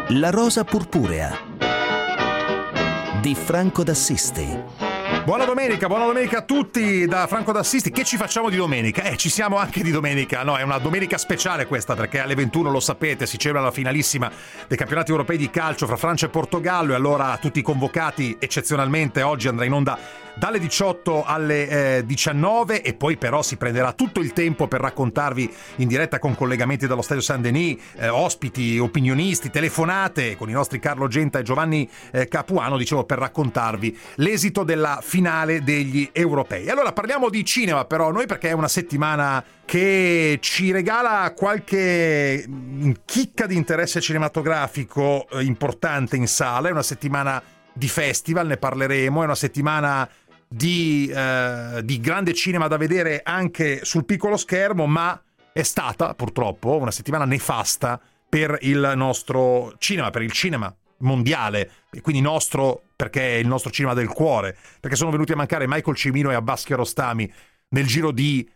La rosa purpurea di Franco d'Assisti. Buona domenica a tutti da Franco d'Assisti. Che ci facciamo di domenica? Ci siamo anche di domenica. No, è una domenica speciale questa, perché alle 21, lo sapete, si celebra la finalissima dei campionati europei di calcio fra Francia e Portogallo, e allora tutti convocati eccezionalmente. Oggi andrà in onda dalle 18 alle 19, e poi però si prenderà tutto il tempo per raccontarvi in diretta con collegamenti dallo Stadio Saint-Denis, ospiti, opinionisti, telefonate con i nostri Carlo Genta e Giovanni Capuano, dicevo, per raccontarvi l'esito della finale degli europei. Allora parliamo di cinema però noi, perché è una settimana che ci regala qualche chicca di interesse cinematografico importante in sala. È una settimana di festival, ne parleremo, è una settimana di grande cinema da vedere anche sul piccolo schermo, ma è stata purtroppo una settimana nefasta per il nostro cinema, per il cinema mondiale, e quindi nostro perché è il nostro cinema del cuore, perché sono venuti a mancare Michael Cimino e Abbas Kiarostami nel giro di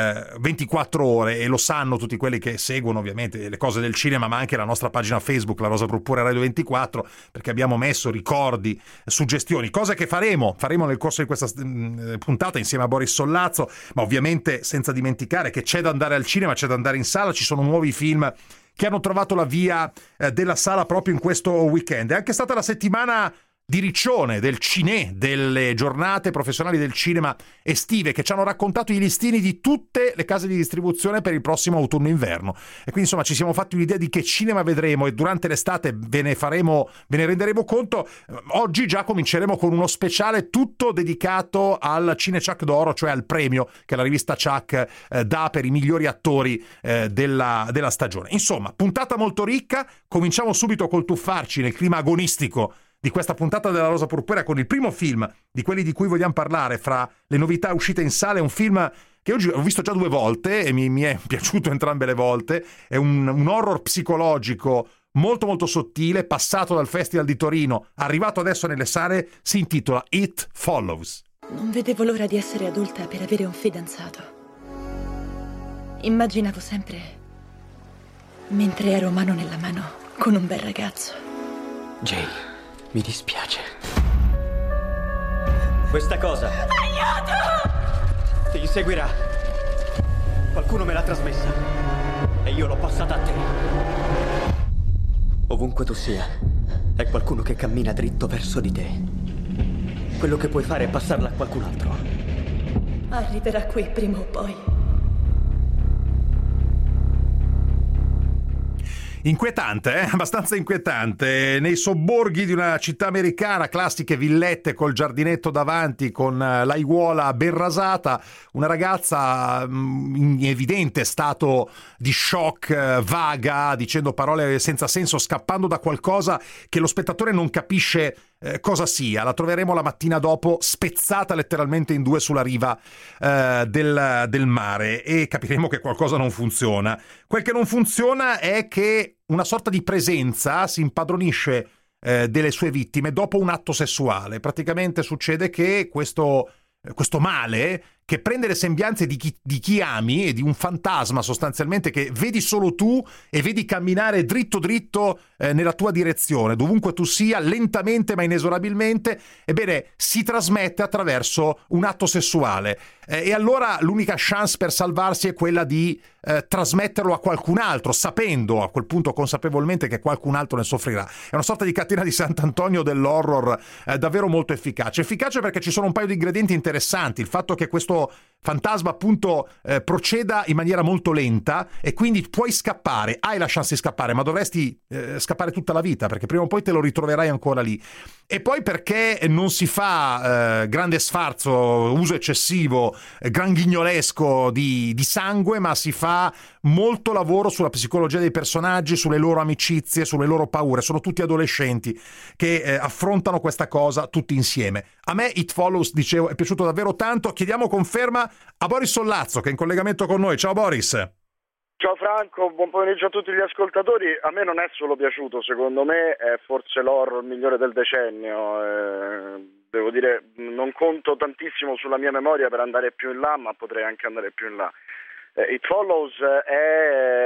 24 ore, e lo sanno tutti quelli che seguono ovviamente le cose del cinema, ma anche la nostra pagina Facebook, La Rosa Purpurea Radio 24, perché abbiamo messo ricordi, suggestioni, cose che faremo nel corso di questa puntata insieme a Boris Sollazzo, ma ovviamente senza dimenticare che c'è da andare al cinema, c'è da andare in sala, ci sono nuovi film che hanno trovato la via della sala proprio in questo weekend. È anche stata la settimana di Riccione, del Cinè, delle giornate professionali del cinema estive, che ci hanno raccontato i listini di tutte le case di distribuzione per il prossimo autunno-inverno. E quindi insomma ci siamo fatti un'idea di che cinema vedremo, e durante l'estate ve ne renderemo conto. Oggi già cominceremo con uno speciale tutto dedicato al Cine Ciak d'Oro, cioè al premio che la rivista Ciak dà per i migliori attori della stagione. Insomma, puntata molto ricca. Cominciamo subito col tuffarci nel clima agonistico di questa puntata della Rosa Purpurea con il primo film di quelli di cui vogliamo parlare fra le novità uscite in sala. È un film che oggi ho visto già 2 volte e mi è piaciuto entrambe le volte. È un horror psicologico molto molto sottile, passato dal Festival di Torino, arrivato adesso nelle sale. Si intitola It Follows. Non vedevo l'ora di essere adulta per avere un fidanzato. Immaginavo sempre, mentre ero mano nella mano con un bel ragazzo. Jane, mi dispiace. Questa cosa... Aiuto! Ti inseguirà. Qualcuno me l'ha trasmessa e io l'ho passata a te. Ovunque tu sia, è qualcuno che cammina dritto verso di te. Quello che puoi fare è passarla a qualcun altro. Arriverà qui prima o poi. Inquietante, abbastanza inquietante. Nei sobborghi di una città americana, classiche villette col giardinetto davanti, con l'aiuola ben rasata, una ragazza in evidente stato di shock, vaga, dicendo parole senza senso, scappando da qualcosa che lo spettatore non capisce cosa sia. La troveremo la mattina dopo spezzata letteralmente in 2 sulla riva del mare, e capiremo che qualcosa non funziona. Quel che non funziona è che una sorta di presenza si impadronisce delle sue vittime dopo un atto sessuale. Praticamente succede che questo male, che prende le sembianze di chi ami, e di un fantasma sostanzialmente che vedi solo tu e vedi camminare dritto nella tua direzione, dovunque tu sia, lentamente ma inesorabilmente, ebbene si trasmette attraverso un atto sessuale. E allora l'unica chance per salvarsi è quella di trasmetterlo a qualcun altro, sapendo a quel punto consapevolmente che qualcun altro ne soffrirà. È una sorta di catena di Sant'Antonio dell'horror davvero molto efficace perché ci sono un paio di ingredienti interessanti. Il fatto che questo fantasma appunto proceda in maniera molto lenta, e quindi puoi scappare, hai la chance di scappare, ma dovresti scappare tutta la vita, perché prima o poi te lo ritroverai ancora lì. E poi perché non si fa grande sfarzo, uso eccessivo, granghignolesco di sangue, ma si fa molto lavoro sulla psicologia dei personaggi, sulle loro amicizie, sulle loro paure. Sono tutti adolescenti che affrontano questa cosa tutti insieme. A me It Follows, dicevo, è piaciuto davvero tanto. Chiediamo conferma a Boris Sollazzo, che è in collegamento con noi. Ciao Boris. Ciao Franco, buon pomeriggio a tutti gli ascoltatori. A me non è solo piaciuto, secondo me è forse l'horror migliore del decennio. Devo dire, non conto tantissimo sulla mia memoria per andare più in là, ma potrei anche andare più in là. It Follows è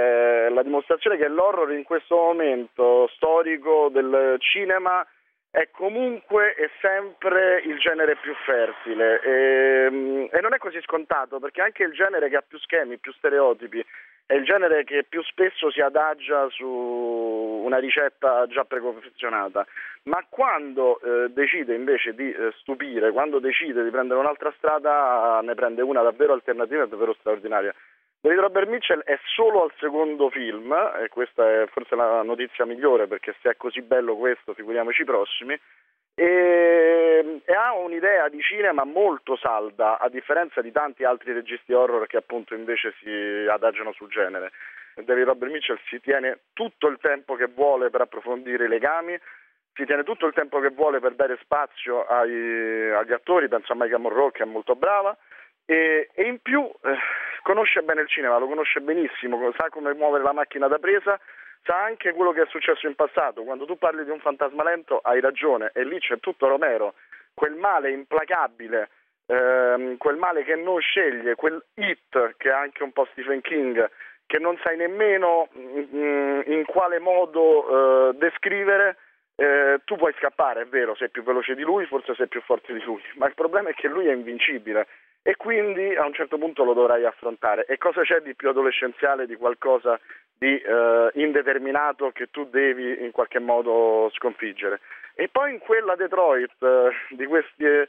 la dimostrazione che l'horror in questo momento storico del cinema è comunque e sempre il genere più fertile e non è così scontato, perché anche il genere che ha più schemi, più stereotipi, è il genere che più spesso si adagia su una ricetta già preconfezionata, ma quando decide invece di stupire, quando decide di prendere un'altra strada, ne prende una davvero alternativa e davvero straordinaria. David Robert Mitchell è solo al secondo film, e questa è forse la notizia migliore, perché se è così bello questo, figuriamoci i prossimi, e ha un'idea di cinema molto salda, a differenza di tanti altri registi horror che appunto invece si adagiano sul genere. David Robert Mitchell si tiene tutto il tempo che vuole per approfondire i legami, si tiene tutto il tempo che vuole per dare spazio agli attori, penso a Maika Monroe che è molto brava, e in più conosce bene il cinema, lo conosce benissimo, sa come muovere la macchina da presa, sa anche quello che è successo in passato. Quando tu parli di un fantasma lento hai ragione, e lì c'è tutto Romero, quel male implacabile, quel male che non sceglie, quel It che è anche un po' Stephen King, che non sai nemmeno in quale modo descrivere. Tu puoi scappare, è vero, sei più veloce di lui, forse sei più forte di lui, ma il problema è che lui è invincibile e quindi a un certo punto lo dovrai affrontare. E cosa c'è di più adolescenziale di qualcosa di indeterminato che tu devi in qualche modo sconfiggere? E poi in quella Detroit di queste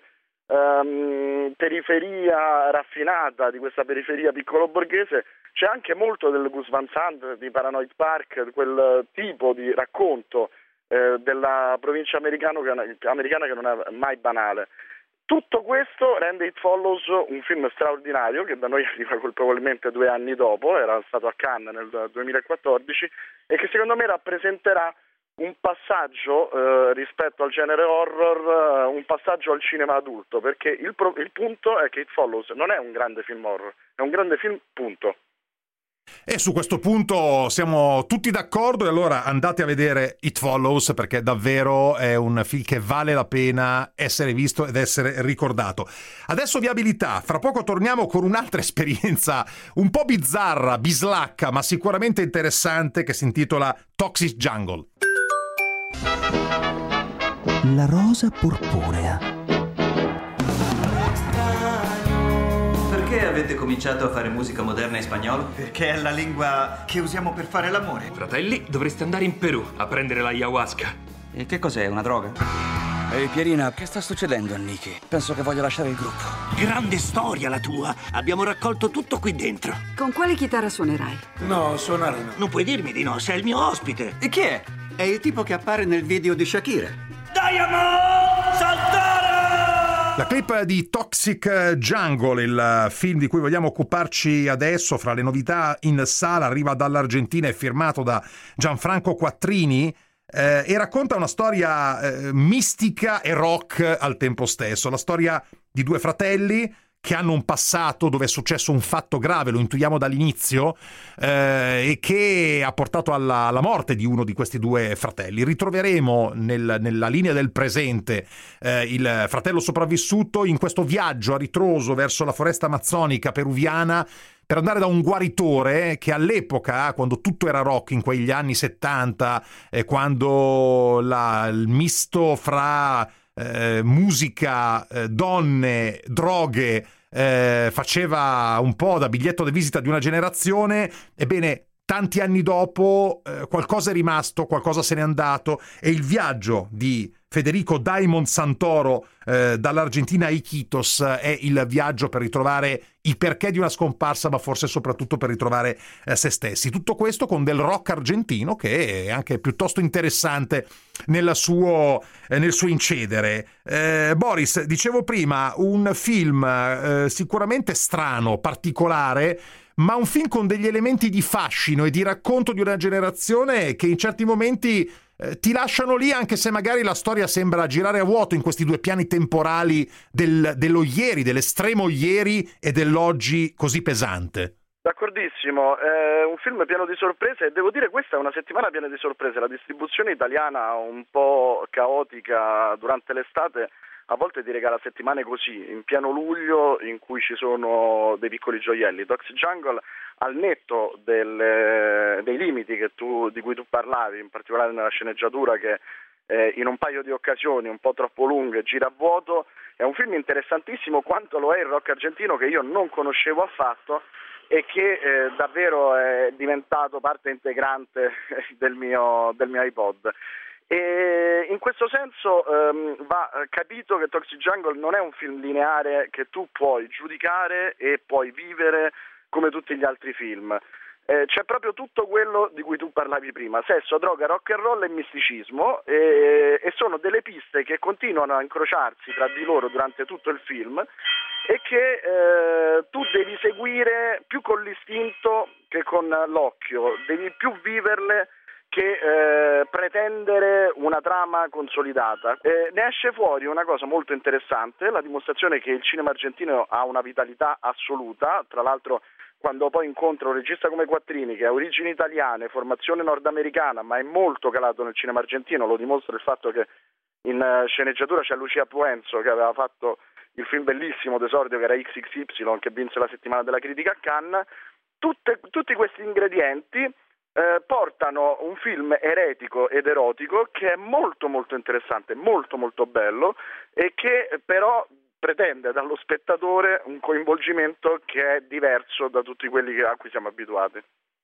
periferia raffinata, di questa periferia piccolo borghese, c'è anche molto del Gus Van Sant, di Paranoid Park, quel tipo di racconto della provincia americana che non è mai banale. Tutto questo rende It Follows un film straordinario, che da noi arriva colpevolmente 2 anni dopo, era stato a Cannes nel 2014, e che secondo me rappresenterà un passaggio rispetto al genere horror, un passaggio al cinema adulto, perché il punto è che It Follows non è un grande film horror, è un grande film, punto. E su questo punto siamo tutti d'accordo, e allora andate a vedere It Follows, perché davvero è un film che vale la pena essere visto ed essere ricordato. Adesso Viabilità, fra poco torniamo con un'altra esperienza un po' bizzarra, bislacca, ma sicuramente interessante, che si intitola Toxic Jungle. La rosa purpurea. Perché avete cominciato a fare musica moderna in spagnolo? Perché è la lingua che usiamo per fare l'amore. Fratelli, dovreste andare in Perù a prendere la ayahuasca. E che cos'è, una droga? Ehi Pierina, che sta succedendo a Nicky? Penso che voglia lasciare il gruppo. Grande storia la tua. Abbiamo raccolto tutto qui dentro. Con quale chitarra suonerai? No, suonare no. Non puoi dirmi di no, sei il mio ospite. E chi è? È il tipo che appare nel video di Shakira. Diamond, saltare! La clip di Toxic Jungle, il film di cui vogliamo occuparci adesso, fra le novità in sala, arriva dall'Argentina, è firmato da Gianfranco Quattrini e racconta una storia mistica e rock al tempo stesso. La storia di 2 fratelli che hanno un passato dove è successo un fatto grave, lo intuiamo dall'inizio, e che ha portato alla morte di uno di questi 2 fratelli. Ritroveremo nella linea del presente il fratello sopravvissuto in questo viaggio a ritroso verso la foresta amazzonica peruviana per andare da un guaritore che all'epoca, quando tutto era rock, in quegli anni 70, quando il misto fra musica, donne, droghe faceva un po' da biglietto di visita di una generazione, ebbene tanti anni dopo qualcosa è rimasto, qualcosa se n'è andato, e il viaggio di Federico Diamond Santoro dall'Argentina a Iquitos è il viaggio per ritrovare i perché di una scomparsa, ma forse soprattutto per ritrovare se stessi. Tutto questo con del rock argentino che è anche piuttosto interessante nel suo incedere. Boris, dicevo prima, un film sicuramente strano, particolare, ma un film con degli elementi di fascino e di racconto di una generazione che in certi momenti ti lasciano lì, anche se magari la storia sembra girare a vuoto in questi 2 piani temporali dello ieri, dell'estremo ieri e dell'oggi così pesante. D'accordissimo, è un film pieno di sorprese e devo dire questa è una settimana piena di sorprese. La distribuzione italiana un po' caotica durante l'estate a volte ti regala settimane così, in pieno luglio, in cui ci sono dei piccoli gioielli. Toxic Jungle, al netto dei limiti di cui tu parlavi, in particolare nella sceneggiatura che in un paio di occasioni un po' troppo lunghe gira a vuoto. È un film interessantissimo quanto lo è il rock argentino, che io non conoscevo affatto e che davvero è diventato parte integrante del mio iPod. E in questo senso va capito che Toxic Jungle non è un film lineare che tu puoi giudicare e puoi vivere come tutti gli altri film. C'è proprio tutto quello di cui tu parlavi prima: sesso, droga, rock and roll e misticismo, e sono delle piste che continuano a incrociarsi tra di loro durante tutto il film e che tu devi seguire più con l'istinto che con l'occhio, devi più viverle che pretendere una trama consolidata. Ne esce fuori una cosa molto interessante, la dimostrazione che il cinema argentino ha una vitalità assoluta. Tra l'altro, quando poi incontra un regista come Quattrini, che ha origini italiane, formazione nordamericana, ma è molto calato nel cinema argentino, lo dimostra il fatto che in sceneggiatura c'è Lucia Puenzo, che aveva fatto il film bellissimo d'esordio che era XXY, che vinse la settimana della critica a Cannes. Tutti questi ingredienti portano un film eretico ed erotico che è molto molto interessante, molto molto bello, e che però pretende dallo spettatore un coinvolgimento che è diverso da tutti quelli a cui siamo abituati.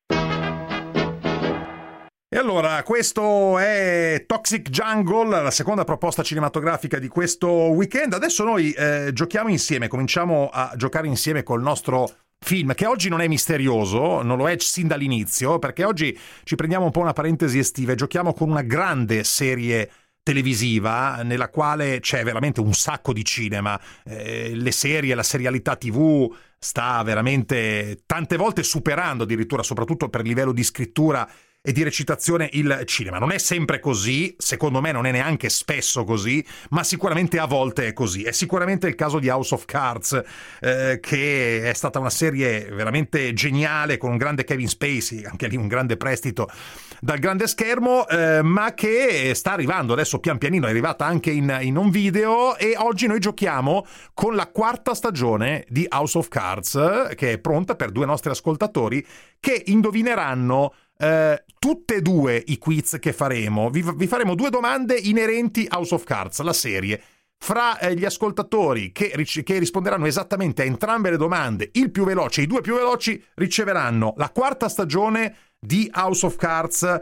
E allora, questo è Toxic Jungle, la seconda proposta cinematografica di questo weekend. Adesso noi giochiamo insieme, cominciamo a giocare insieme col nostro film, che oggi non è misterioso, non lo è sin dall'inizio, perché oggi ci prendiamo un po' una parentesi estiva e giochiamo con una grande serie televisiva nella quale c'è veramente un sacco di cinema. Le serie, la serialità TV sta veramente tante volte superando, addirittura, soprattutto per livello di scrittura e di recitazione, il cinema. Non è sempre così, secondo me non è neanche spesso così, ma sicuramente a volte è così. È sicuramente il caso di House of Cards, che è stata una serie veramente geniale, con un grande Kevin Spacey, anche lì un grande prestito dal grande schermo, ma che sta arrivando adesso pian pianino, è arrivata anche in un video, e oggi noi giochiamo con la quarta stagione di House of Cards, che è pronta per due nostri ascoltatori che indovineranno tutte e due i quiz che faremo. Vi faremo due domande inerenti a House of Cards, la serie. Fra gli ascoltatori che risponderanno esattamente a entrambe le domande, il più veloce, i due più veloci riceveranno la quarta stagione di House of Cards,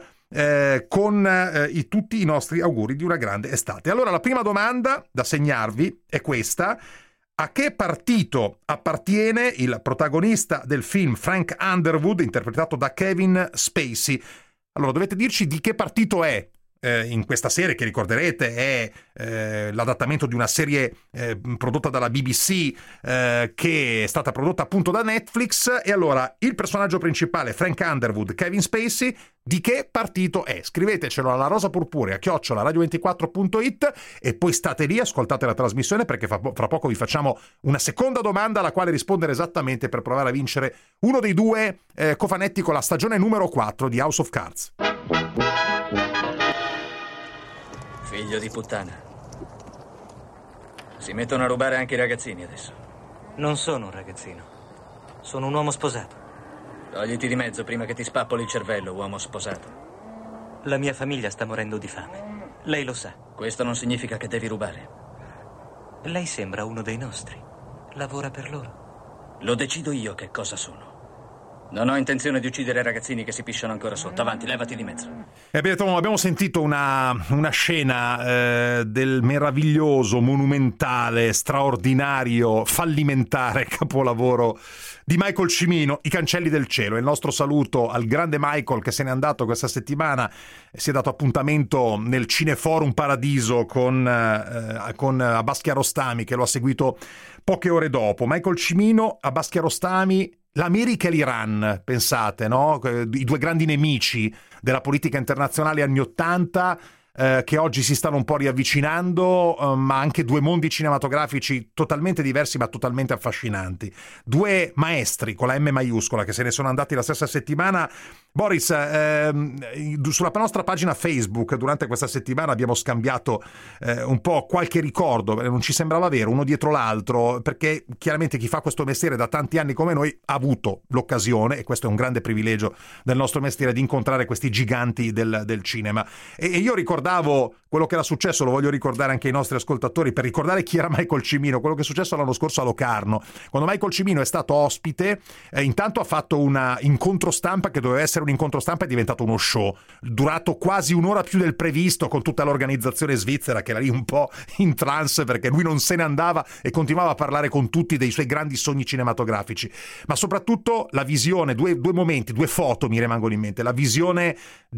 con tutti i nostri auguri di una grande estate. Allora, la prima domanda da segnarvi è questa: a che partito appartiene il protagonista del film, Frank Underwood, interpretato da Kevin Spacey? Allora, dovete dirci di che partito è in questa serie, che ricorderete è l'adattamento di una serie prodotta dalla BBC, che è stata prodotta appunto da Netflix. E allora, il personaggio principale, Frank Underwood, Kevin Spacey, di che partito è? Scrivetecelo alla rosapurpurea@radio24.it e poi state lì, ascoltate la trasmissione, perché fra poco vi facciamo una seconda domanda alla quale rispondere esattamente per provare a vincere uno dei due cofanetti con la stagione numero 4 di House of Cards. Figlio di puttana. Si mettono a rubare anche i ragazzini adesso. Non sono un ragazzino. Sono un uomo sposato. Togliti di mezzo prima che ti spappoli il cervello, uomo sposato. La mia famiglia sta morendo di fame. Lei lo sa. Questo non significa che devi rubare. Lei sembra uno dei nostri. Lavora per loro. Lo decido io che cosa sono. Non ho intenzione di uccidere ragazzini che si pisciano ancora sotto. Avanti, levati di mezzo. Abbiamo sentito una scena del meraviglioso, monumentale, straordinario, fallimentare capolavoro di Michael Cimino, I cancelli del cielo. Il nostro saluto al grande Michael, che se n'è andato questa settimana, si è dato appuntamento nel Cineforum Paradiso con Abbas Kiarostami, che lo ha seguito poche ore dopo. Michael Cimino, Abbas Kiarostami, l'America e l'Iran, pensate, no? I due grandi nemici della politica internazionale anni '80, che oggi si stanno un po' riavvicinando, ma anche due mondi cinematografici totalmente diversi ma totalmente affascinanti. Due maestri con la M maiuscola che se ne sono andati la stessa settimana, Boris, sulla nostra pagina Facebook durante questa settimana abbiamo scambiato un po' qualche ricordo, non ci sembrava vero, uno dietro l'altro, perché chiaramente chi fa questo mestiere da tanti anni come noi ha avuto l'occasione, e questo è un grande privilegio del nostro mestiere, di incontrare questi giganti del cinema. E io ricordavo quello che era successo, lo voglio ricordare anche ai nostri ascoltatori, per ricordare chi era Michael Cimino, quello che è successo l'anno scorso a Locarno, quando Michael Cimino è stato ospite. Intanto ha fatto un incontro stampa che doveva essere un incontro stampa, è diventato uno show durato quasi un'ora più del previsto, con tutta l'organizzazione svizzera che era lì un po' in trance perché lui non se ne andava e continuava a parlare con tutti dei suoi grandi sogni cinematografici, ma soprattutto la visione, due momenti, due foto mi rimangono in mente: la visione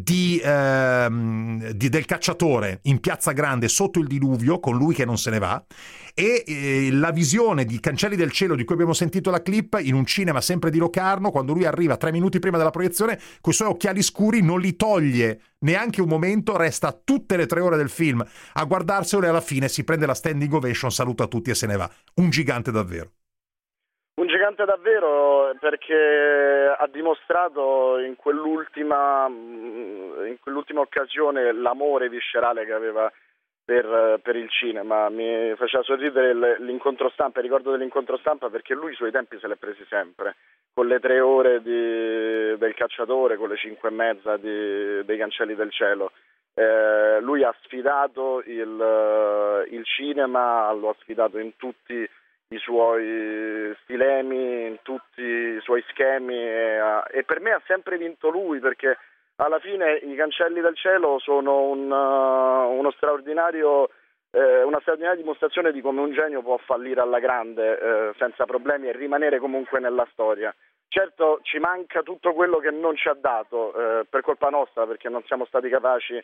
del cacciatore in Piazza Grande sotto il diluvio con lui che non se ne va, e la visione di Cancelli del cielo di cui abbiamo sentito la clip in un cinema sempre di Locarno, quando lui arriva 3 minuti prima della proiezione coi suoi occhiali scuri, non li toglie neanche un momento, resta tutte le 3 ore del film a guardarselo e alla fine si prende la standing ovation, saluta tutti e se ne va. Un gigante davvero. Un gigante davvero, perché ha dimostrato in quell'ultima occasione l'amore viscerale che aveva per il cinema. Mi faceva sorridere l'incontro stampa, il ricordo dell'incontro stampa, perché lui i suoi tempi se li è presi sempre, con le 3 ore del cacciatore, con le 5 e mezza dei Cancelli del cielo. Lui ha sfidato il cinema, lo ha sfidato in tutti i suoi stilemi, in tutti i suoi schemi, e per me ha sempre vinto lui, perché alla fine i Cancelli del cielo sono una straordinaria dimostrazione di come un genio può fallire alla grande senza problemi e rimanere comunque nella storia. Certo, ci manca tutto quello che non ci ha dato per colpa nostra, perché non siamo stati capaci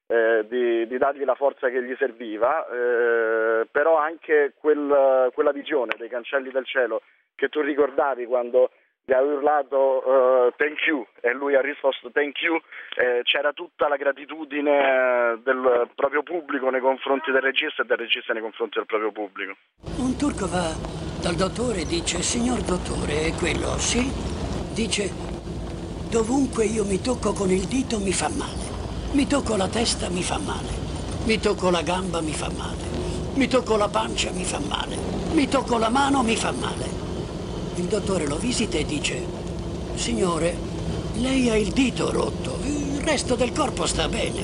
di dargli la forza che gli serviva, però anche quella visione dei Cancelli del cielo che tu ricordavi quando gli ha urlato thank you e lui ha risposto thank you, c'era tutta la gratitudine del proprio pubblico nei confronti del regista e del regista nei confronti del proprio pubblico. Un turco va dal dottore e dice: signor dottore, è quello? Sì? Dice: dovunque io mi tocco con il dito mi fa male. Mi tocco la testa, mi fa male. Mi tocco la gamba, mi fa male. Mi tocco la pancia, mi fa male. Mi tocco la mano, mi fa male. Il dottore lo visita e dice: signore, lei ha il dito rotto, il resto del corpo sta bene.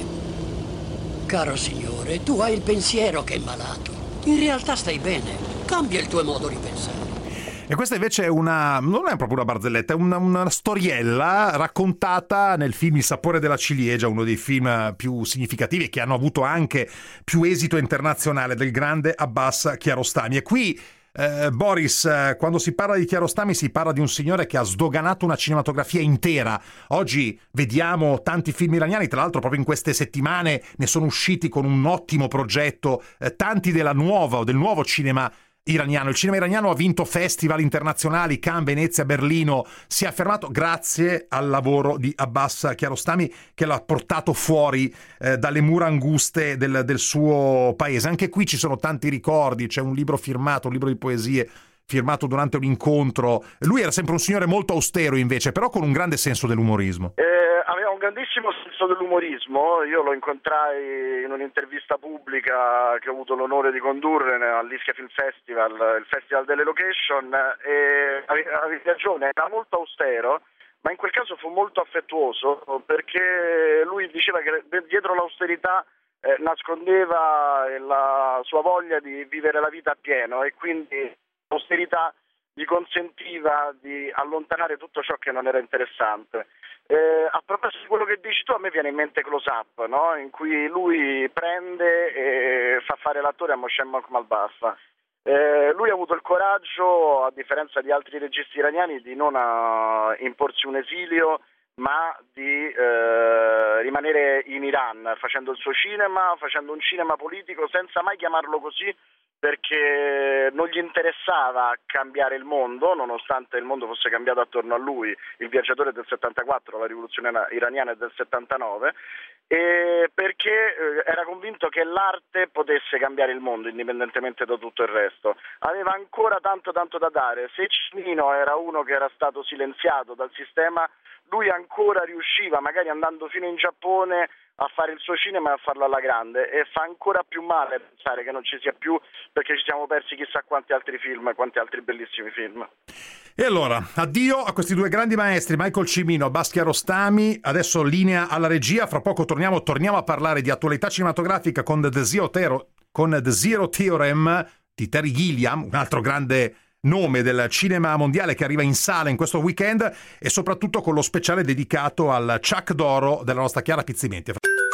Caro signore, tu hai il pensiero che è malato. In realtà stai bene. Cambia il tuo modo di pensare. E questa invece è non è proprio una barzelletta, è una storiella raccontata nel film Il sapore della ciliegia, uno dei film più significativi e che hanno avuto anche più esito internazionale, del grande Abbas Kiarostami. E qui Boris, quando si parla di Kiarostami si parla di un signore che ha sdoganato una cinematografia intera. Oggi vediamo tanti film iraniani, tra l'altro proprio in queste settimane ne sono usciti con un ottimo progetto, tanti del nuovo cinema iraniano. Il cinema iraniano ha vinto festival internazionali, Cannes, Venezia, Berlino, si è affermato grazie al lavoro di Abbas Kiarostami, che l'ha portato fuori dalle mura anguste del suo paese. Anche qui ci sono tanti ricordi, c'è un libro di poesie firmato durante un incontro. Lui era sempre un signore molto austero invece, però con un grande senso dell'umorismo. Aveva un grandissimo senso dell'umorismo. Io lo incontrai in un'intervista pubblica che ho avuto l'onore di condurre all'Ischia Film Festival, il Festival delle Location, e avevi ragione, era molto austero, ma in quel caso fu molto affettuoso, perché lui diceva che dietro l'austerità nascondeva la sua voglia di vivere la vita appieno, e quindi l'austerità gli consentiva di allontanare tutto ciò che non era interessante. A proposito di quello che dici tu, a me viene in mente Close Up, no? In cui lui prende e fa fare l'attore a Moshe Malbaf. Lui ha avuto il coraggio, a differenza di altri registi iraniani, di non imporsi un esilio, ma di rimanere in Iran, facendo il suo cinema, facendo un cinema politico, senza mai chiamarlo così, perché non gli interessava cambiare il mondo, nonostante il mondo fosse cambiato attorno a lui. Il viaggiatore è del 74, la rivoluzione iraniana è del 79, e perché era convinto che l'arte potesse cambiare il mondo indipendentemente da tutto il resto. Aveva ancora tanto da dare. Se Cimino era uno che era stato silenziato dal sistema, lui ancora riusciva, magari andando fino in Giappone, a fare il suo cinema e a farlo alla grande, e fa ancora più male pensare che non ci sia più, perché ci siamo persi chissà quanti altri film, quanti altri bellissimi film. E allora, addio a questi due grandi maestri, Michael Cimino, Baschi Arostami. Adesso linea alla regia, fra poco torniamo a parlare di attualità cinematografica con The Zero Theorem di Terry Gilliam, un altro grande nome del cinema mondiale che arriva in sala in questo weekend, e soprattutto con lo speciale dedicato al Chuck d'Oro della nostra Chiara Pizzimenti.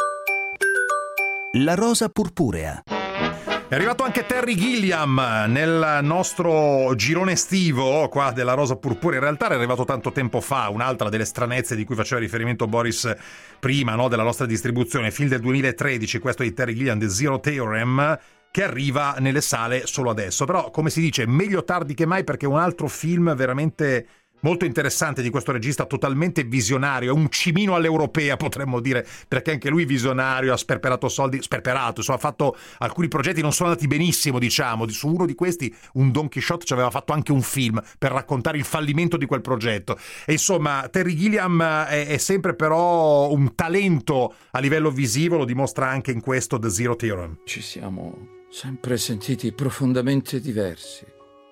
La rosa purpurea. È arrivato anche Terry Gilliam nel nostro girone estivo qua della Rosa Purpurea. In realtà era arrivato tanto tempo fa, un'altra delle stranezze di cui faceva riferimento Boris prima, no, della nostra distribuzione, film del 2013, questo di Terry Gilliam, The Zero Theorem, che arriva nelle sale solo adesso. Però, come si dice, meglio tardi che mai, perché è un altro film veramente molto interessante di questo regista, totalmente visionario, è un Cimino all'europea, potremmo dire, perché anche lui visionario, ha sperperato soldi, insomma, ha fatto alcuni progetti, non sono andati benissimo, diciamo. Su uno di questi, un Don Quixote, ci aveva fatto anche un film per raccontare il fallimento di quel progetto. E insomma, Terry Gilliam è sempre però un talento a livello visivo, lo dimostra anche in questo The Zero Theorem. Ci siamo sempre sentiti profondamente diversi,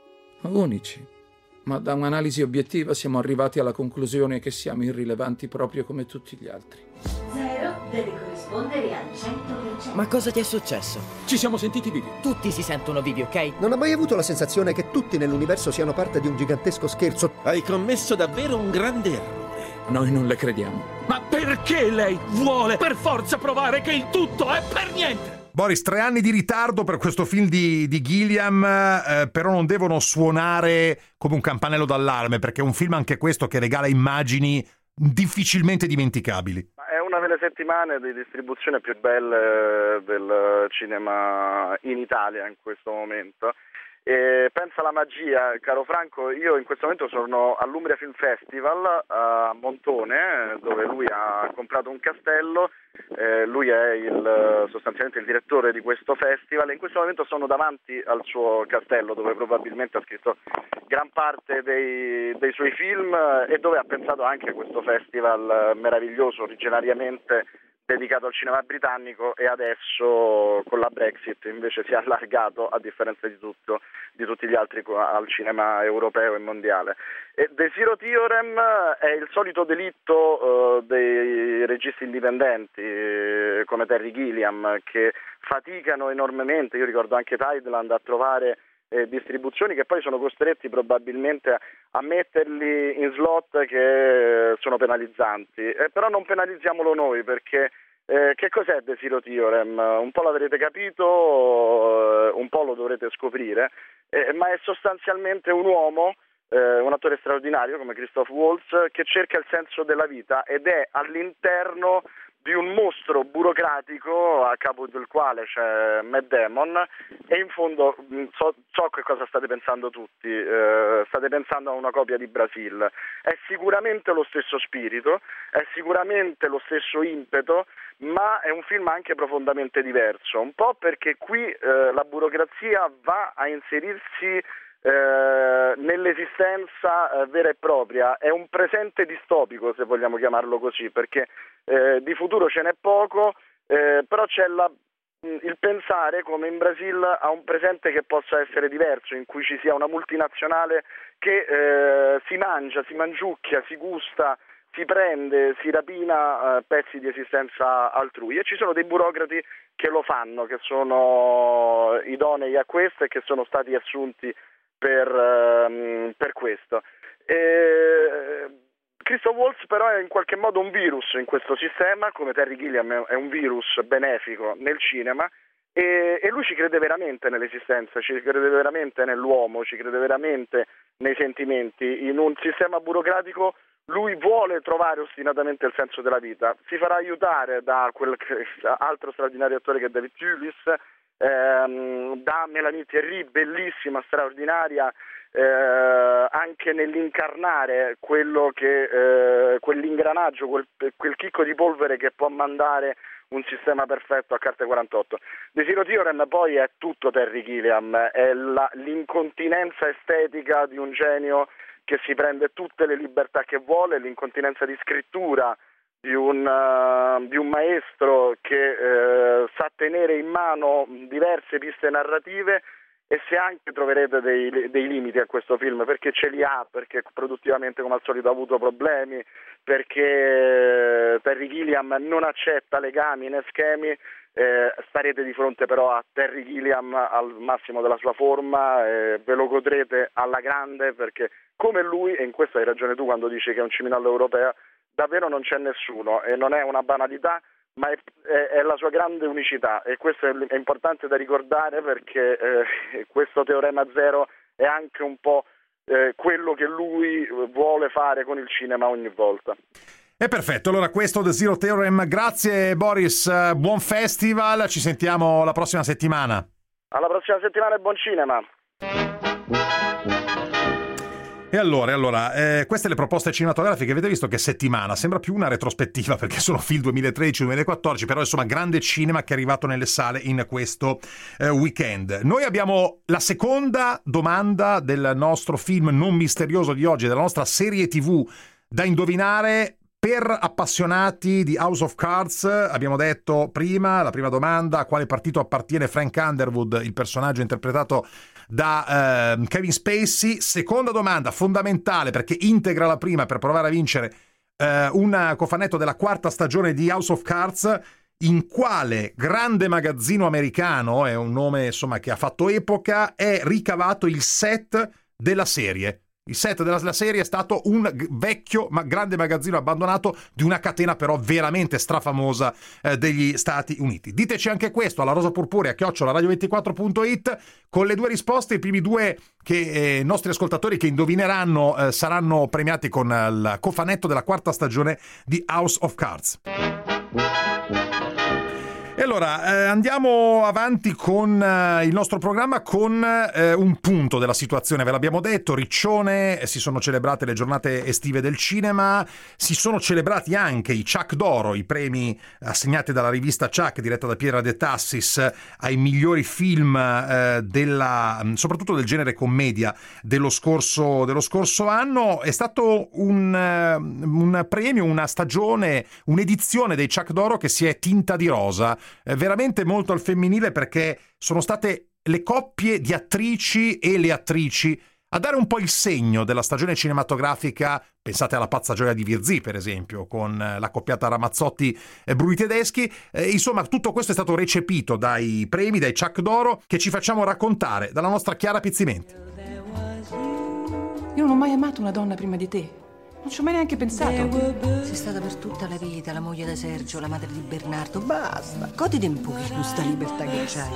unici. Ma da un'analisi obiettiva siamo arrivati alla conclusione che siamo irrilevanti proprio come tutti gli altri. 0 deve corrispondere al 100%. Ma cosa ti è successo? Ci siamo sentiti vivi. Tutti si sentono vivi, ok? Non ho mai avuto la sensazione che tutti nell'universo siano parte di un gigantesco scherzo. Hai commesso davvero un grande errore. Noi non le crediamo. Ma perché lei vuole per forza provare che il tutto è per niente? Boris, 3 anni di ritardo per questo film di Gilliam, però non devono suonare come un campanello d'allarme, perché è un film anche questo che regala immagini difficilmente dimenticabili. È una delle settimane di distribuzione più belle del cinema in Italia in questo momento. E pensa alla magia, caro Franco, io in questo momento sono all'Umbria Film Festival a Montone, dove lui ha comprato un castello, lui è sostanzialmente il direttore di questo festival, e in questo momento sono davanti al suo castello, dove probabilmente ha scritto gran parte dei suoi film e dove ha pensato anche a questo festival meraviglioso, originariamente dedicato al cinema britannico, e adesso con la Brexit invece si è allargato, a differenza di tutti gli altri, al cinema europeo e mondiale. E The Zero Theorem è il solito delitto dei registi indipendenti come Terry Gilliam, che faticano enormemente. Io ricordo anche Tideland a trovare distribuzioni che poi sono costretti probabilmente a metterli in slot che sono penalizzanti, però non penalizziamolo noi, perché che cos'è The Zero Theorem? Un po' l'avrete capito, un po' lo dovrete scoprire, ma è sostanzialmente un uomo, un attore straordinario come Christoph Waltz, che cerca il senso della vita ed è all'interno di un mostro burocratico a capo del quale c'è Matt Damon, e in fondo so che cosa state pensando tutti, state pensando a una copia di Brasil. È sicuramente lo stesso spirito, è sicuramente lo stesso impeto, ma è un film anche profondamente diverso, un po' perché qui la burocrazia va a inserirsi nell'esistenza vera e propria. È un presente distopico, se vogliamo chiamarlo così, perché di futuro ce n'è poco, però c'è il pensare come in Brasile a un presente che possa essere diverso, in cui ci sia una multinazionale che si mangia, si mangiucchia, si gusta, si prende, si rapina pezzi di esistenza altrui, e ci sono dei burocrati che lo fanno, che sono idonei a questo e che sono stati assunti per questo. Christoph Waltz però è in qualche modo un virus in questo sistema, come Terry Gilliam è un virus benefico nel cinema, e lui ci crede veramente nell'esistenza, ci crede veramente nell'uomo, ci crede veramente nei sentimenti. In un sistema burocratico lui vuole trovare ostinatamente il senso della vita. Si farà aiutare da quel altro straordinario attore che è David Thewlis, da Mélanie Thierry, bellissima, straordinaria, anche nell'incarnare quello che quell'ingranaggio, quel chicco di polvere che può mandare un sistema perfetto a carte 48. The Zero Theorem poi è tutto Terry Gilliam, è l'incontinenza estetica di un genio che si prende tutte le libertà che vuole, l'incontinenza di scrittura di un maestro che sa tenere in mano diverse piste narrative. E se anche troverete dei limiti a questo film, perché ce li ha, perché produttivamente come al solito ha avuto problemi, perché Terry Gilliam non accetta legami né schemi, starete di fronte però a Terry Gilliam al massimo della sua forma, ve lo godrete alla grande, perché come lui, e in questo hai ragione tu quando dici che è un Ciminello europeo, davvero non c'è nessuno, e non è una banalità, ma è la sua grande unicità, e questo è importante da ricordare, perché questo Teorema Zero è anche un po' quello che lui vuole fare con il cinema ogni volta. È perfetto, allora questo The Zero Theorem. Grazie Boris, buon festival, ci sentiamo la prossima settimana. Alla prossima settimana e buon cinema. E allora, queste le proposte cinematografiche, avete visto che settimana? Sembra più una retrospettiva perché sono film 2013-2014, però insomma grande cinema che è arrivato nelle sale in questo weekend. Noi abbiamo la seconda domanda del nostro film non misterioso di oggi, della nostra serie TV da indovinare. Per appassionati di House of Cards, abbiamo detto prima, la prima domanda: a quale partito appartiene Frank Underwood, il personaggio interpretato da Kevin Spacey? Seconda domanda, fondamentale perché integra la prima, per provare a vincere un cofanetto della quarta stagione di House of Cards. In quale grande magazzino americano, è un nome insomma che ha fatto epoca, è ricavato il set della serie? Il set della serie è stato un vecchio ma grande magazzino abbandonato di una catena però veramente strafamosa degli Stati Uniti. Diteci anche questo alla rosapurpurea@radio24.it con le due risposte. I primi due nostri ascoltatori che indovineranno saranno premiati con il cofanetto della quarta stagione di House of Cards. E allora andiamo avanti con il nostro programma con un punto della situazione. Ve l'abbiamo detto, Riccione, si sono celebrate le giornate estive del cinema, si sono celebrati anche i Chuck d'Oro, i premi assegnati dalla rivista Chuck diretta da Piera De Tassis ai migliori film soprattutto del genere commedia dello scorso anno. È stato un premio, una stagione, un'edizione dei Chuck d'Oro che si è tinta di rosa, veramente molto al femminile, perché sono state le coppie di attrici e le attrici a dare un po' il segno della stagione cinematografica. Pensate alla Pazza gioia di Virzì, per esempio, con la coppiata Ramazzotti e Bruni Tedeschi. Insomma, tutto questo è stato recepito dai premi, dai Chuck d'Oro, che ci facciamo raccontare dalla nostra Chiara Pizzimenti. Io non ho mai amato una donna prima di te. Non ci ho mai neanche pensato. Sei stata per tutta la vita la moglie di Sergio, la madre di Bernardo. Basta, goditi un pochino sta libertà che c'hai.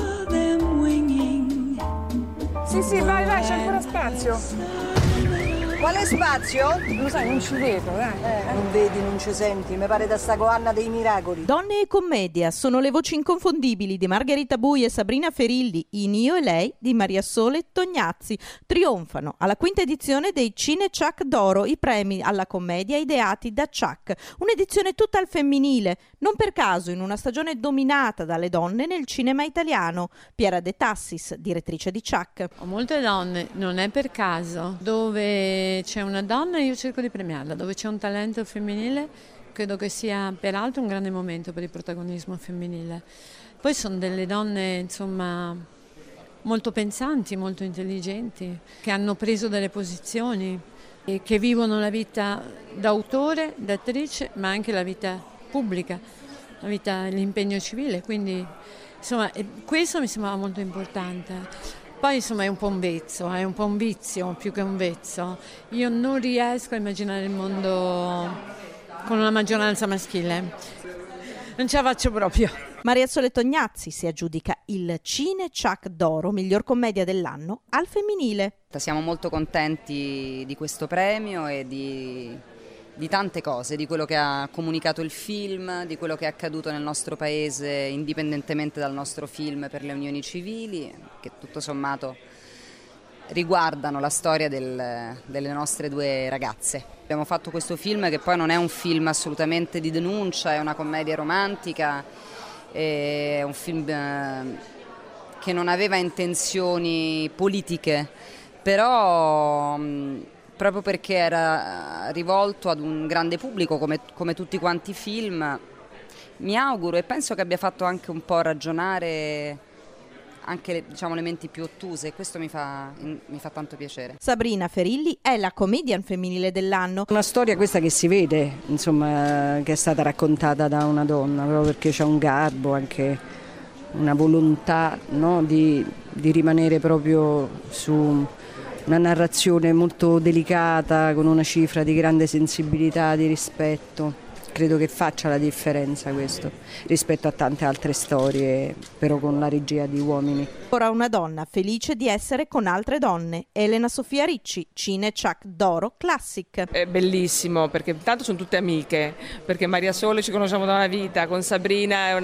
Sì, vai, c'è ancora spazio. Quale spazio? Lo sai, non ci vedo, Non vedi, non ci senti, mi pare da sta Coanna dei miracoli. Donne e commedia sono le voci inconfondibili di Margherita Bui e Sabrina Ferilli in Io e lei di Maria Sole Tognazzi. Trionfano alla quinta edizione dei Cine Chuck d'Oro, i premi alla commedia ideati da Chuck. Un'edizione tutta al femminile, non per caso in una stagione dominata dalle donne nel cinema italiano. Piera De Tassis, direttrice di Chuck. Ho molte donne, non è per caso. Dove c'è una donna io cerco di premiarla, dove c'è un talento femminile credo che sia peraltro un grande momento per il protagonismo femminile. Poi sono delle donne insomma molto pensanti, molto intelligenti, che hanno preso delle posizioni e che vivono la vita d'autore, d'attrice, ma anche la vita pubblica, la vita, l'impegno civile, quindi insomma questo mi sembrava molto importante. Poi insomma è un po' un vezzo, è un po' un vizio più che un vezzo. Io non riesco a immaginare il mondo con una maggioranza maschile, non ce la faccio proprio. Maria Sole Tognazzi si aggiudica il Cine Chuck d'Oro, miglior commedia dell'anno al femminile. Siamo molto contenti di questo premio e di tante cose, di quello che ha comunicato il film, di quello che è accaduto nel nostro paese indipendentemente dal nostro film per le unioni civili, che tutto sommato riguardano la storia delle nostre due ragazze. Abbiamo fatto questo film che poi non è un film assolutamente di denuncia, è una commedia romantica, è un film che non aveva intenzioni politiche, però proprio perché era rivolto ad un grande pubblico come tutti quanti i film. Mi auguro e penso che abbia fatto anche un po' ragionare anche le menti più ottuse, e questo mi fa tanto piacere. Sabrina Ferilli è la comedian femminile dell'anno. Una storia questa che si vede, insomma, che è stata raccontata da una donna, proprio perché c'è un garbo, anche una volontà, no, di rimanere proprio su una narrazione molto delicata, con una cifra di grande sensibilità, di rispetto. Credo che faccia la differenza questo rispetto a tante altre storie, però con la regia di uomini. Ora una donna felice di essere con altre donne. Elena Sofia Ricci, Cine Chuck d'Oro Classic. È bellissimo perché intanto sono tutte amiche, perché Maria Sole ci conosciamo da una vita, con Sabrina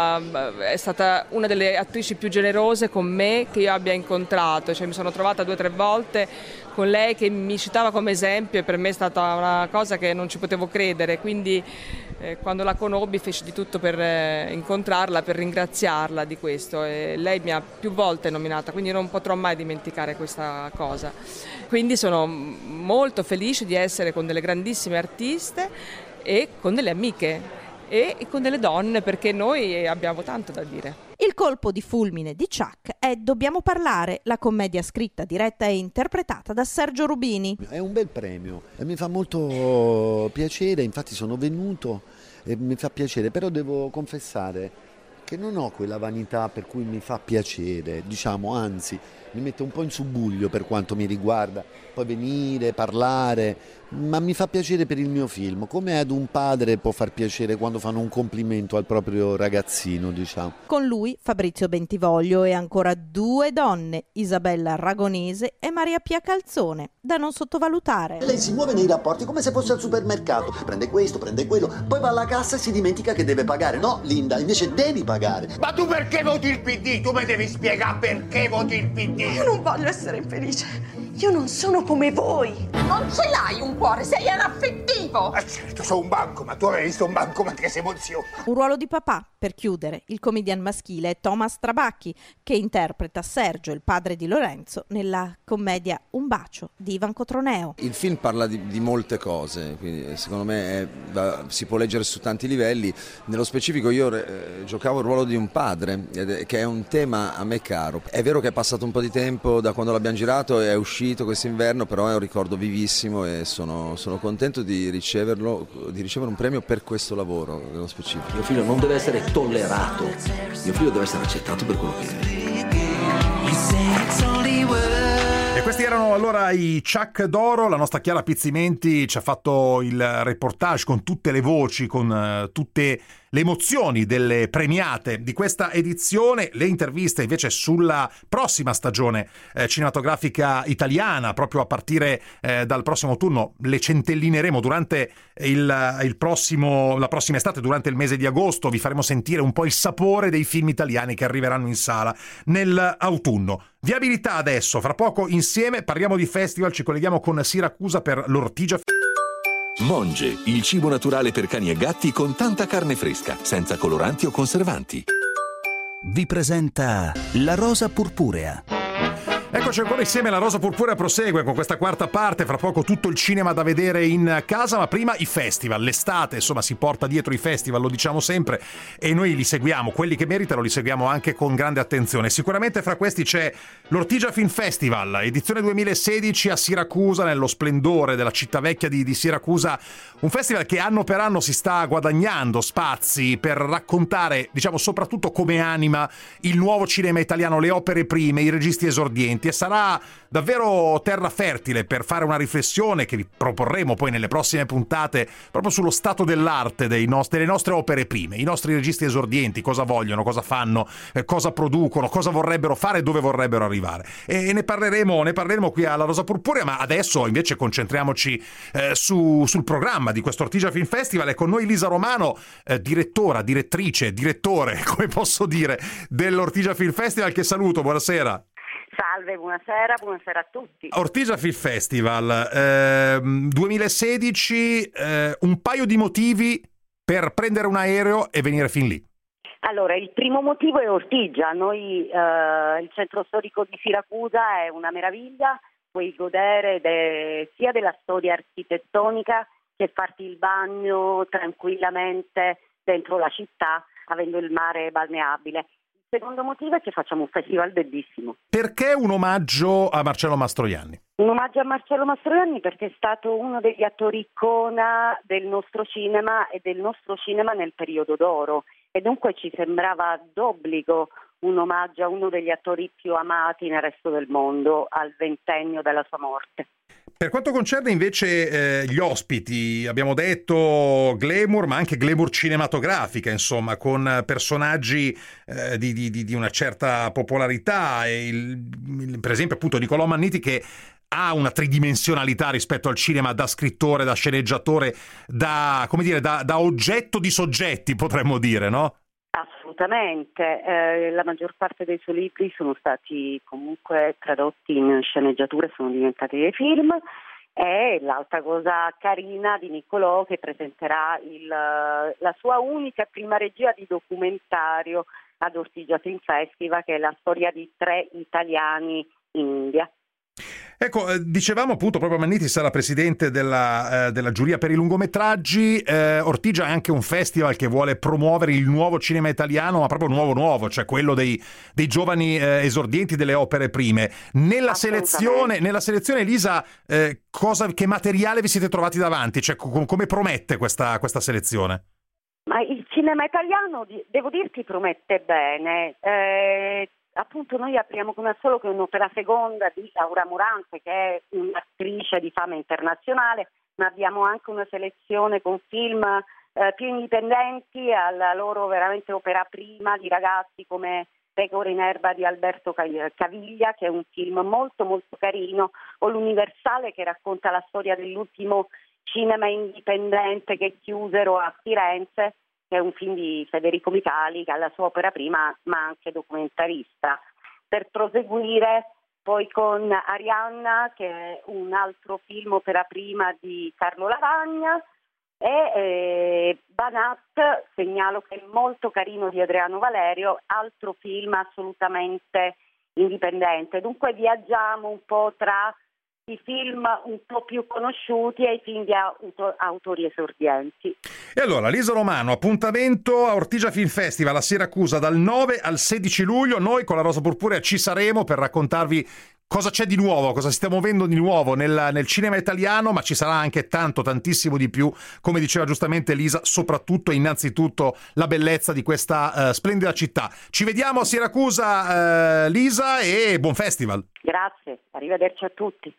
è stata una delle attrici più generose con me che io abbia incontrato, cioè mi sono trovata 2 o 3 volte con lei che mi citava come esempio e per me è stata una cosa che non ci potevo credere, quindi quando la conobbi feci di tutto per incontrarla, per ringraziarla di questo, e lei mi ha più volte nominata, quindi non potrò mai dimenticare questa cosa. Quindi sono molto felice di essere con delle grandissime artiste e con delle amiche e con delle donne, perché noi abbiamo tanto da dire. Il colpo di fulmine di Chuck è Dobbiamo parlare, la commedia scritta, diretta e interpretata da Sergio Rubini. È un bel premio e mi fa molto piacere, infatti sono venuto e mi fa piacere, però devo confessare che non ho quella vanità per cui mi fa piacere, diciamo, anzi mi mette un po' in subbuglio per quanto mi riguarda, poi venire, parlare, ma mi fa piacere per il mio film, come ad un padre può far piacere quando fanno un complimento al proprio ragazzino, diciamo. Con lui Fabrizio Bentivoglio e ancora 2 donne, Isabella Aragonese e Maria Pia Calzone, da non sottovalutare. Lei si muove nei rapporti come se fosse al supermercato, prende questo, prende quello, poi va alla cassa e si dimentica che deve pagare. No, Linda, invece devi pagare. Ma tu perché voti il PD? Tu mi devi spiegare perché voti il PD. Io non voglio essere infelice. Io non sono come voi. Non ce l'hai un cuore, sei anaffettivo. Certo, sono un banco, ma tu avevi visto un banco, ma che si emoziona. Un ruolo di papà, per chiudere, il comedian maschile è Thomas Trabacchi, che interpreta Sergio, il padre di Lorenzo, nella commedia Un bacio di Ivan Cotroneo. Il film parla di molte cose, quindi secondo me si può leggere su tanti livelli. Nello specifico io giocavo il ruolo di un padre, che è un tema a me caro. È vero che è passato un po' di tempo da quando l'abbiamo girato e è uscito quest'inverno, però è un ricordo vivissimo e sono contento di ricevere un premio per questo lavoro nello specifico. Mio figlio non deve essere tollerato, mio figlio deve essere accettato per quello che è. E questi erano allora i Chuck d'Oro. La nostra Chiara Pizzimenti ci ha fatto il reportage con tutte le voci, con tutte le emozioni delle premiate di questa edizione. Le interviste invece sulla prossima stagione cinematografica italiana, proprio a partire dal prossimo autunno, le centellineremo durante la prossima estate, durante il mese di agosto. Vi faremo sentire un po' il sapore dei film italiani che arriveranno in sala nell'autunno. Viabilità adesso, fra poco insieme parliamo di festival, ci colleghiamo con Siracusa per l'Ortigia. Monge, il cibo naturale per cani e gatti con tanta carne fresca, senza coloranti o conservanti. Vi presenta La Rosa Purpurea. Eccoci ancora insieme, La Rosa Purpurea prosegue con questa quarta parte, fra poco tutto il cinema da vedere in casa, ma prima i festival. L'estate, insomma, si porta dietro i festival, lo diciamo sempre, e noi li seguiamo, quelli che meritano li seguiamo anche con grande attenzione. Sicuramente fra questi c'è l'Ortigia Film Festival, edizione 2016 a Siracusa, nello splendore della città vecchia di Siracusa, un festival che anno per anno si sta guadagnando spazi per raccontare, diciamo, soprattutto come anima il nuovo cinema italiano, le opere prime, i registi esordienti. E sarà davvero terra fertile per fare una riflessione che vi proporremo poi nelle prossime puntate proprio sullo stato dell'arte delle nostre opere prime, i nostri registi esordienti, cosa vogliono, cosa fanno, cosa producono, cosa vorrebbero fare e dove vorrebbero arrivare. E ne parleremo qui alla Rosa Purpurea, ma adesso invece concentriamoci sul programma di questo Ortigia Film Festival. È con noi Lisa Romano, direttore, come posso dire, dell'Ortigia Film Festival, che saluto, buonasera. Salve, buonasera a tutti. Ortigia Film Festival 2016, un paio di motivi per prendere un aereo e venire fin lì. Allora, il primo motivo è Ortigia. Noi, il centro storico di Siracusa è una meraviglia, puoi godere sia della storia architettonica che farti il bagno tranquillamente dentro la città, avendo il mare balneabile. Il secondo motivo è che facciamo un festival bellissimo. Perché un omaggio a Marcello Mastroianni? Un omaggio a Marcello Mastroianni perché è stato uno degli attori icona del nostro cinema e del nostro cinema nel periodo d'oro, e dunque ci sembrava d'obbligo un omaggio a uno degli attori più amati nel resto del mondo al 20ennio dalla sua morte. Per quanto concerne invece gli ospiti, abbiamo detto glamour, ma anche glamour cinematografica, insomma, con personaggi di una certa popolarità, per esempio appunto Niccolò Manniti, che ha una tridimensionalità rispetto al cinema da scrittore, da sceneggiatore, da oggetto di soggetti, potremmo dire, no? Assolutamente, la maggior parte dei suoi libri sono stati comunque tradotti in sceneggiature, sono diventati dei film, e l'altra cosa carina di Niccolò che presenterà la sua unica prima regia di documentario ad Ortigia Film Festival, che è la storia di 3 italiani in India. Ecco, dicevamo appunto proprio Manniti sarà presidente della giuria per i lungometraggi. Ortigia è anche un festival che vuole promuovere il nuovo cinema italiano, ma proprio nuovo, cioè quello dei giovani esordienti delle opere prime. Nella selezione Elisa, che materiale vi siete trovati davanti? Cioè, come promette questa selezione? Ma il cinema italiano, devo dirti, promette bene. Appunto noi apriamo con solo che un'opera seconda di Laura Morante, che è un'attrice di fama internazionale, ma abbiamo anche una selezione con film più indipendenti, alla loro veramente opera prima, di ragazzi come Pecore in erba di Alberto Caviglia, che è un film molto molto carino, o L'Universale, che racconta la storia dell'ultimo cinema indipendente che chiusero a Firenze, che è un film di Federico Vitali, che è la sua opera prima, ma anche documentarista. Per proseguire poi con Arianna, che è un altro film opera prima di Carlo Lavagna, e Banat, segnalo che è molto carino, di Adriano Valerio, altro film assolutamente indipendente. Dunque viaggiamo un po' tra i film un po' più conosciuti e i film di autori esordienti. E allora, Lisa Romano, appuntamento a Ortigia Film Festival a Siracusa dal 9 al 16 luglio. Noi con la Rosa Purpurea ci saremo per raccontarvi cosa c'è di nuovo, cosa si sta muovendo di nuovo nel cinema italiano, ma ci sarà anche tantissimo di più, come diceva giustamente Lisa, soprattutto e innanzitutto la bellezza di questa splendida città. Ci vediamo a Siracusa, Lisa, e buon festival. Grazie, arrivederci a tutti.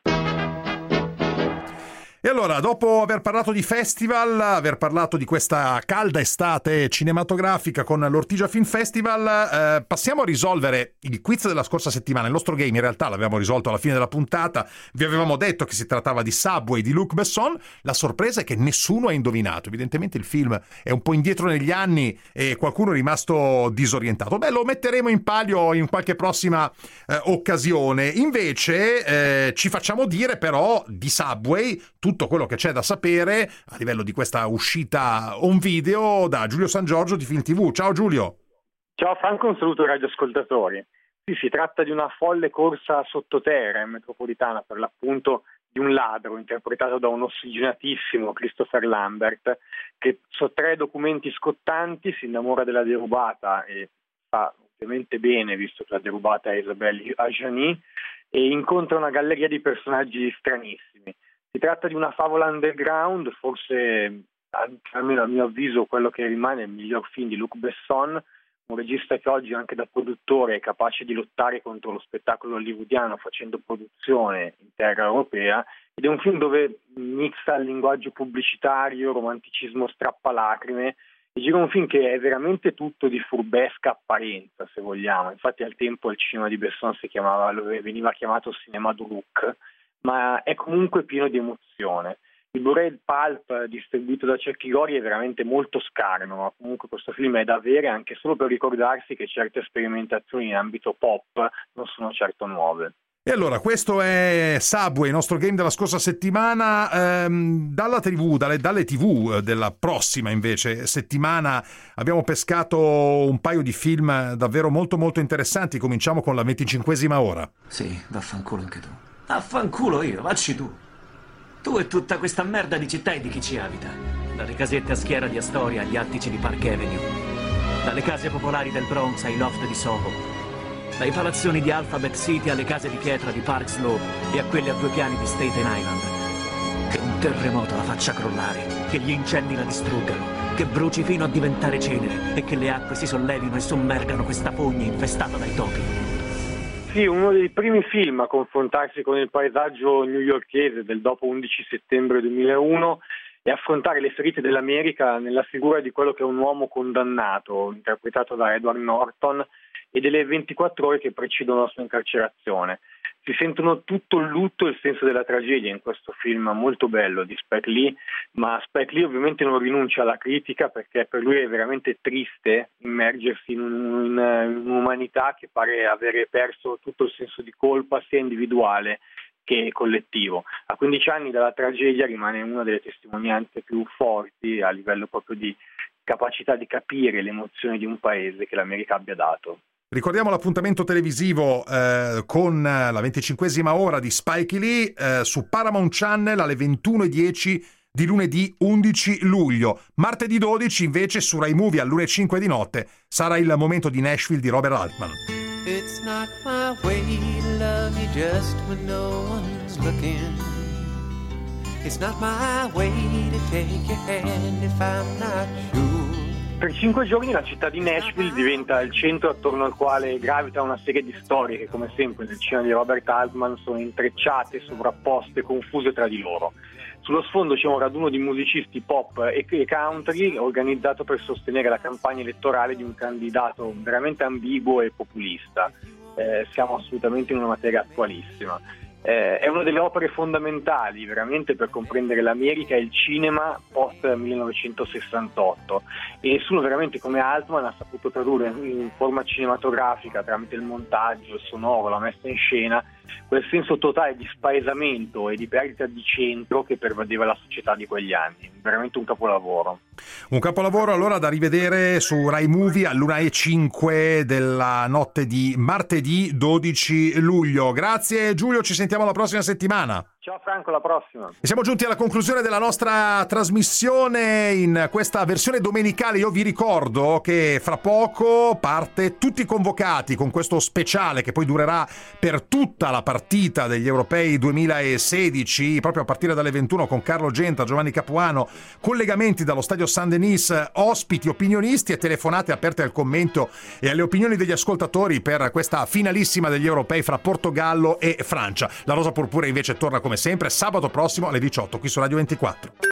E allora, dopo aver parlato di festival, aver parlato di questa calda estate cinematografica con l'Ortigia Film Festival, passiamo a risolvere il quiz della scorsa settimana. Il nostro game in realtà l'abbiamo risolto alla fine della puntata. Vi avevamo detto che si trattava di Subway di Luc Besson. La sorpresa è che nessuno ha indovinato. Evidentemente il film è un po' indietro negli anni e qualcuno è rimasto disorientato. Beh, lo metteremo in palio in qualche prossima occasione. Invece ci facciamo dire però di Subway tutto quello che c'è da sapere a livello di questa uscita on video da Giulio San Giorgio di Film TV. Ciao Giulio. Ciao Franco, un saluto ai radioascoltatori. Sì, si tratta di una folle corsa sottoterra in metropolitana, per l'appunto di un ladro interpretato da un ossigenatissimo Christopher Lambert, che sottrae documenti scottanti, si innamora della derubata e fa ovviamente bene, visto che la derubata è Isabelle Adjani, e incontra una galleria di personaggi stranissimi. Si tratta di una favola underground, forse, almeno a mio avviso, quello che rimane il miglior film di Luc Besson, un regista che oggi anche da produttore è capace di lottare contro lo spettacolo hollywoodiano facendo produzione in terra europea, ed è un film dove mixa il linguaggio pubblicitario, romanticismo strappalacrime, e gira un film che è veramente tutto di furbesca apparenza, se vogliamo. Infatti al tempo il cinema di Besson veniva chiamato cinema du look, ma è comunque pieno di emozione. Il Blu-ray Pulp distribuito da Cerchigori è veramente molto scarno, ma comunque questo film è da avere anche solo per ricordarsi che certe sperimentazioni in ambito pop non sono certo nuove. E allora, questo è Subway, il nostro game della scorsa settimana. Dalle TV della prossima invece settimana abbiamo pescato un paio di film davvero molto molto interessanti. Cominciamo con La 25esima ora. Sì, vaffanculo anche tu. Affanculo io, vacci tu. Tu e tutta questa merda di città e di chi ci abita. Dalle casette a schiera di Astoria agli attici di Park Avenue. Dalle case popolari del Bronx ai loft di Soho. Dai palazzoni di Alphabet City alle case di pietra di Park Slope e a quelle a 2 piani di Staten Island. Che un terremoto la faccia crollare, che gli incendi la distruggano, che bruci fino a diventare cenere e che le acque si sollevino e sommergano questa fogna infestata dai topi. Sì, uno dei primi film a confrontarsi con il paesaggio newyorkese del dopo 11 settembre 2001 e affrontare le ferite dell'America nella figura di quello che è un uomo condannato, interpretato da Edward Norton, e delle 24 ore che precedono la sua incarcerazione. Si sentono tutto il lutto e il senso della tragedia in questo film molto bello di Spike Lee, ma Spike Lee ovviamente non rinuncia alla critica perché per lui è veramente triste immergersi in un'umanità che pare avere perso tutto il senso di colpa sia individuale che collettivo. A 15 anni dalla tragedia rimane una delle testimonianze più forti a livello proprio di capacità di capire le emozioni di un paese che l'America abbia dato. Ricordiamo l'appuntamento televisivo con la 25esima ora di Spike Lee su Paramount Channel alle 21:10 di lunedì 11 luglio. Martedì 12 invece su Rai Movie all'1:05 di notte sarà il momento di Nashville di Robert Altman. It's not my way to love you just when no one's looking. It's not my way to take your hand if I'm not sure. Per 5 giorni la città di Nashville diventa il centro attorno al quale gravita una serie di storie che, come sempre nel cinema di Robert Altman, sono intrecciate, sovrapposte, confuse tra di loro. Sullo sfondo c'è un raduno di musicisti pop e country organizzato per sostenere la campagna elettorale di un candidato veramente ambiguo e populista. Siamo assolutamente in una materia attualissima. È una delle opere fondamentali veramente per comprendere l'America e il cinema post 1968 e nessuno veramente come Altman ha saputo tradurre in forma cinematografica tramite il montaggio, il sonoro, la messa in scena quel senso totale di spaesamento e di perdita di centro che pervadeva la società di quegli anni. Veramente un capolavoro. Un capolavoro allora da rivedere su Rai Movie all'1:05 della notte di martedì 12 luglio. Grazie Giulio, ci sentiamo la prossima settimana. Ciao Franco, alla prossima. E siamo giunti alla conclusione della nostra trasmissione in questa versione domenicale. Io vi ricordo che fra poco parte Tutti convocati con questo speciale che poi durerà per tutta la partita degli Europei 2016, proprio a partire dalle 21 con Carlo Genta, Giovanni Capuano, collegamenti dallo stadio Saint-Denis, ospiti, opinionisti e telefonate aperte al commento e alle opinioni degli ascoltatori per questa finalissima degli Europei fra Portogallo e Francia. La Rosa Purpurea invece torna come sempre sabato prossimo alle 18 qui su Radio 24.